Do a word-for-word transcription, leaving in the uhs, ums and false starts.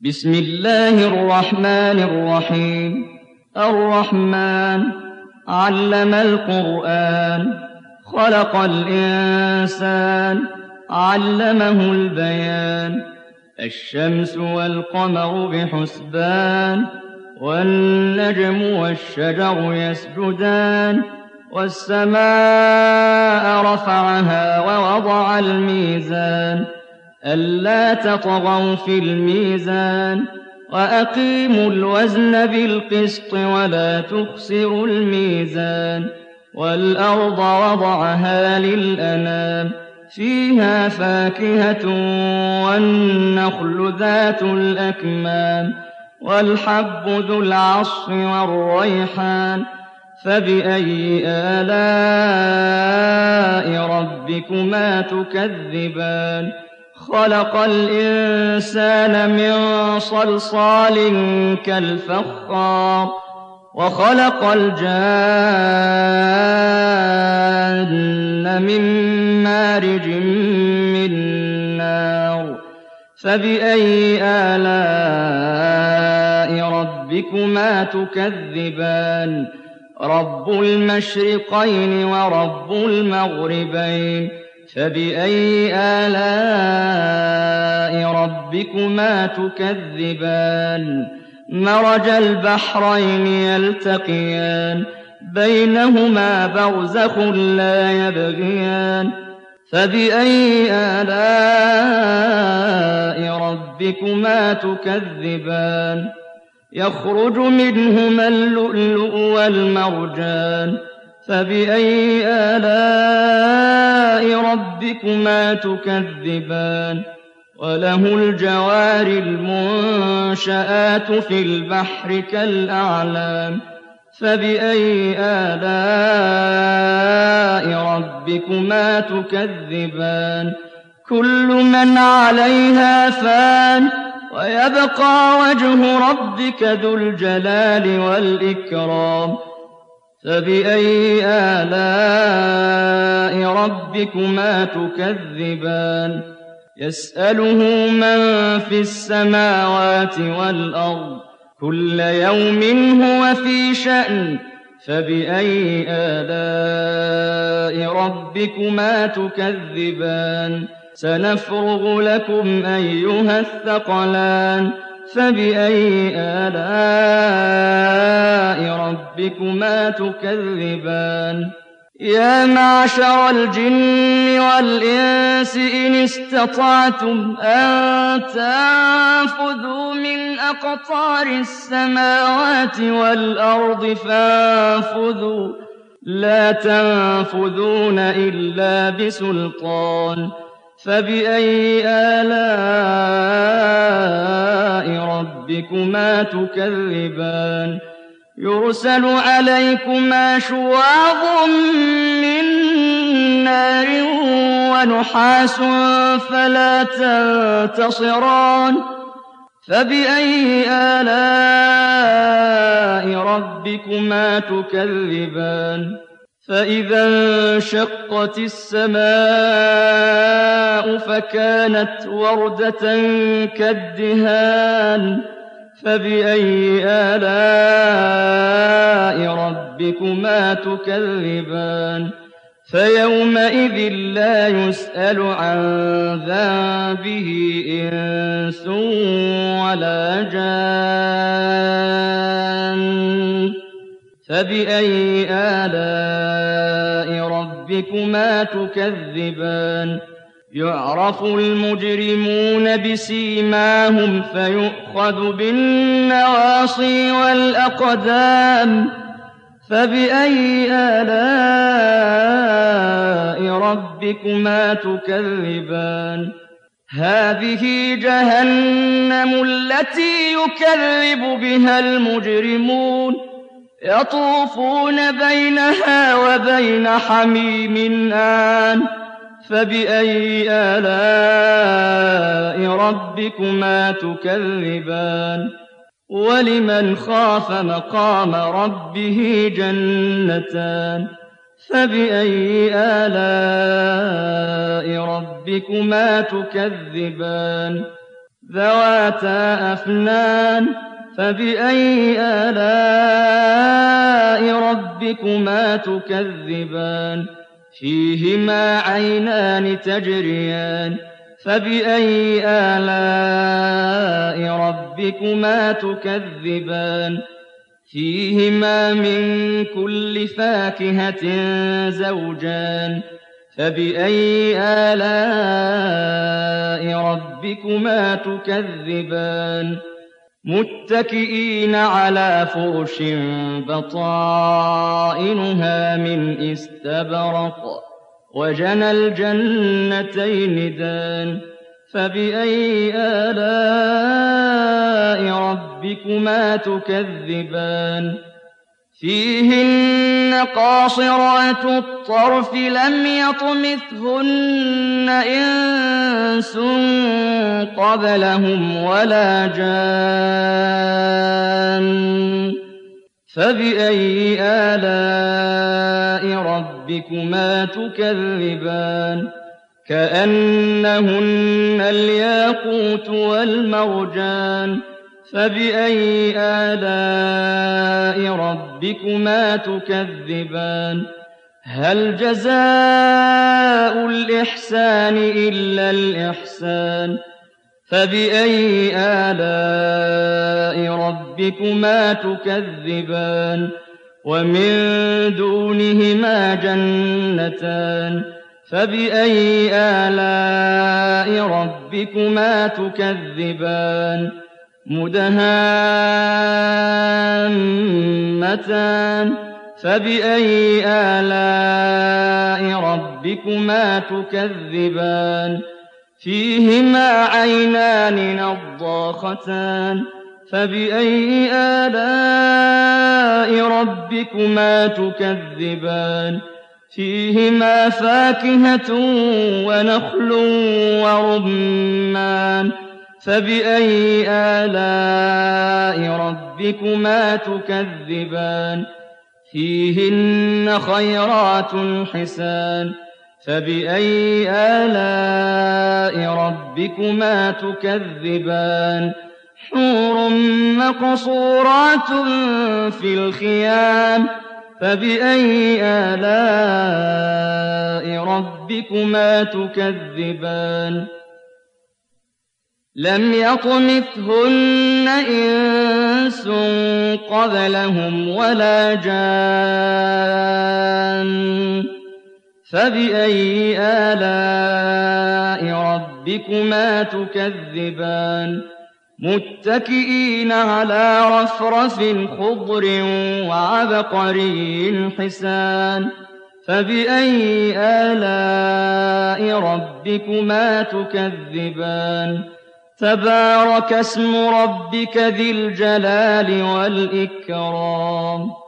بسم الله الرحمن الرحيم الرحمن علم القرآن خلق الإنسان علمه البيان الشمس والقمر بحسبان والنجم والشجر يسجدان والسماء رفعها ووضع الميزان ألا تطغوا في الميزان وأقيموا الوزن بالقسط ولا تخسروا الميزان والأرض وضعها للأنام فيها فاكهة والنخل ذات الأكمام والحب ذو العصف والريحان فبأي آلاء ربكما تكذبان خلق الإنسان من صلصال كالفخار وخلق الجان من مارج من نار فبأي آلاء ربكما تكذبان رب المشرقين ورب المغربين فبأي آلاء ربكما تكذبان مرج البحرين يلتقيان بينهما برزخ لا يبغيان فبأي آلاء ربكما تكذبان يخرج منهما اللؤلؤ والمرجان فبأي آلاء ربكما تكذبان وله الجوار المنشآت في البحر كالأعلام فبأي آلاء ربكما تكذبان كل من عليها فان ويبقى وجه ربك ذو الجلال والإكرام فبأي آلاء ربكما تكذبان يسأله من في السماوات والأرض كل يوم هو في شأن فبأي آلاء ربكما تكذبان سنفرغ لكم أيها الثقلان فبأي آلاء ربكما تكذبان يا معشر الجن والإنس إن استطعتم أن تنفذوا من أقطار السماوات والأرض فانفذوا لا تنفذون إلا بسلطان فبأي آلاء ربكما تكذبان يرسل عليكما شواظ من نار ونحاس فلا تنتصران فبأي آلاء ربكما تكذبان فإذا انشقت السماء فكانت وردة كالدهان فبأي آلاء ربكما تكذبان فيومئذ لا يسأل عن ذنبه إنس ولا جان فبأي آلاء ربكما تكذبان يعرف المجرمون بسيماهم فيؤخذ بالنواصي والأقدام فبأي آلاء ربكما تكذبان هذه جهنم التي يكذب بها المجرمون يطوفون بينها وبين حميم آن فبأي آلاء ربكما تكذبان ولمن خاف مقام ربه جنتان فبأي آلاء ربكما تكذبان ذواتا أفنان فبأي آلاء ربكما تكذبان فيهما عينان تجريان فبأي آلاء ربكما تكذبان فيهما من كل فاكهة زوجان فبأي آلاء ربكما تكذبان متكئين على فرش بطائنها من استبرق وجنى الجنتين دان فبأي آلاء ربكما تكذبان فيهن قاصرات الطرف لم يطمثهن إنس قبلهم ولا جان فبأي آلاء ربكما تكذبان كأنهن الياقوت والمرجان فبأي آلاء ربكما تكذبان هل جزاء الإحسان إلا الإحسان فبأي آلاء ربكما تكذبان ومن دونهما جنتان فبأي آلاء ربكما تكذبان مدهامتان فبأي آلاء ربكما تكذبان فيهما عينان نضاختان فبأي آلاء ربكما تكذبان فيهما فاكهة ونخل ورمان فبأي آلاء ربكما تكذبان فيهن خيرات حسان فبأي آلاء ربكما تكذبان حور مقصورات في الخيام فبأي آلاء ربكما تكذبان لم يطمثهن إنس قبلهم ولا جان فبأي آلاء ربكما تكذبان متكئين على رفرف خضر وعبقري حسان فبأي آلاء ربكما تكذبان تبارك اسم ربك ذي الجلال والإكرام